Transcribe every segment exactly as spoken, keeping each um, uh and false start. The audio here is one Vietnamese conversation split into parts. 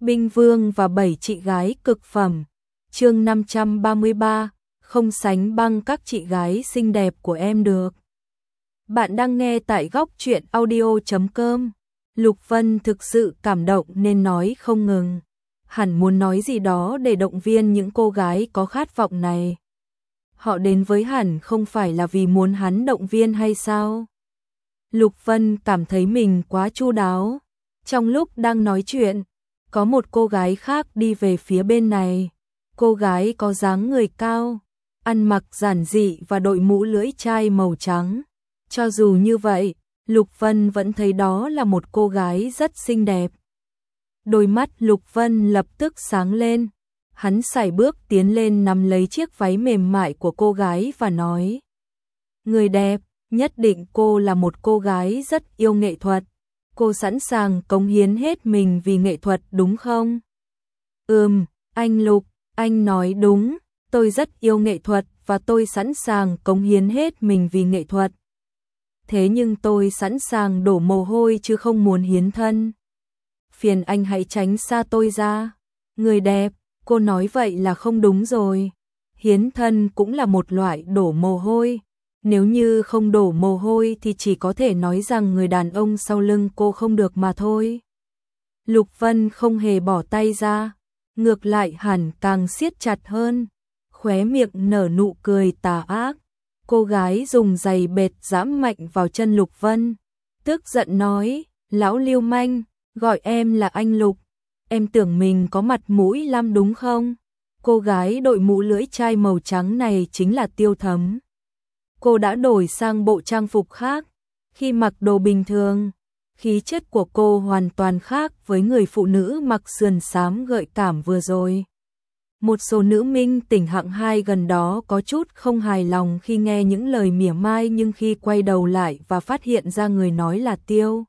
Binh Vương và bảy chị gái cực phẩm. Chương năm trăm ba mươi ba, không sánh bằng các chị gái xinh đẹp của em được. Bạn đang nghe tại góc truyện audio chấm com. Lục Vân thực sự cảm động nên nói không ngừng. Hẳn muốn nói gì đó để động viên những cô gái có khát vọng này. Họ đến với Hẳn không phải là vì muốn hắn động viên hay sao? Lục Vân cảm thấy mình quá chu đáo. Trong lúc đang nói chuyện, có một cô gái khác đi về phía bên này. Cô gái có dáng người cao, ăn mặc giản dị và đội mũ lưỡi chai màu trắng. Cho dù như vậy, Lục Vân vẫn thấy đó là một cô gái rất xinh đẹp. Đôi mắt Lục Vân lập tức sáng lên. Hắn sải bước tiến lên nắm lấy chiếc váy mềm mại của cô gái và nói: Người đẹp, nhất định cô là một cô gái rất yêu nghệ thuật. Cô sẵn sàng cống hiến hết mình vì nghệ thuật đúng không? Ừm, anh Lục, anh nói đúng. Tôi rất yêu nghệ thuật và tôi sẵn sàng cống hiến hết mình vì nghệ thuật. Thế nhưng tôi sẵn sàng đổ mồ hôi chứ không muốn hiến thân. Phiền anh hãy tránh xa tôi ra. Người đẹp, cô nói vậy là không đúng rồi. Hiến thân cũng là một loại đổ mồ hôi. Nếu như không đổ mồ hôi thì chỉ có thể nói rằng người đàn ông sau lưng cô không được mà thôi. Lục Vân không hề bỏ tay ra, ngược lại hẳn càng siết chặt hơn, khóe miệng nở nụ cười tà ác. Cô gái dùng giày bệt giẫm mạnh vào chân Lục Vân, tức giận nói: Lão lưu manh, gọi em là anh Lục, em tưởng mình có mặt mũi lắm đúng không? Cô gái đội mũ lưỡi chai màu trắng này chính là Tiêu Thấm. Cô đã đổi sang bộ trang phục khác. Khi mặc đồ bình thường, khí chất của cô hoàn toàn khác với người phụ nữ mặc sườn xám gợi cảm vừa rồi. Một số nữ minh tỉnh hạng hai gần đó có chút không hài lòng khi nghe những lời mỉa mai, nhưng khi quay đầu lại và phát hiện ra người nói là Tiêu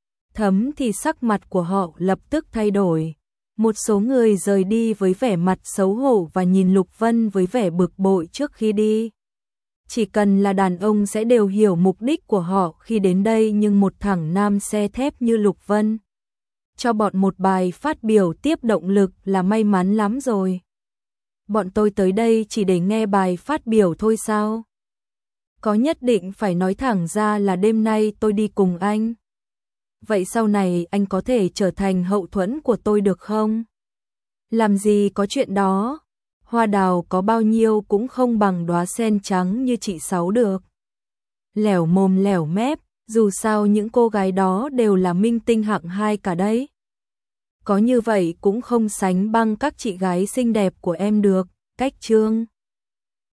Thấm thì sắc mặt của họ lập tức thay đổi. Một số người rời đi với vẻ mặt xấu hổ và nhìn Lục Vân với vẻ bực bội trước khi đi. Chỉ cần là đàn ông sẽ đều hiểu mục đích của họ khi đến đây, nhưng một thằng nam xe thép như Lục Vân cho bọn một bài phát biểu tiếp động lực là may mắn lắm rồi. Bọn tôi tới đây chỉ để nghe bài phát biểu thôi sao? Có nhất định phải nói thẳng ra là đêm nay tôi đi cùng anh? Vậy sau này anh có thể trở thành hậu thuẫn của tôi được không? Làm gì có chuyện đó. Hoa đào có bao nhiêu cũng không bằng đóa sen trắng như chị Sáu được. Lẻo mồm lẻo mép, dù sao những cô gái đó đều là minh tinh hạng hai cả đấy. Có như vậy cũng không sánh bằng các chị gái xinh đẹp của em được. Cách chương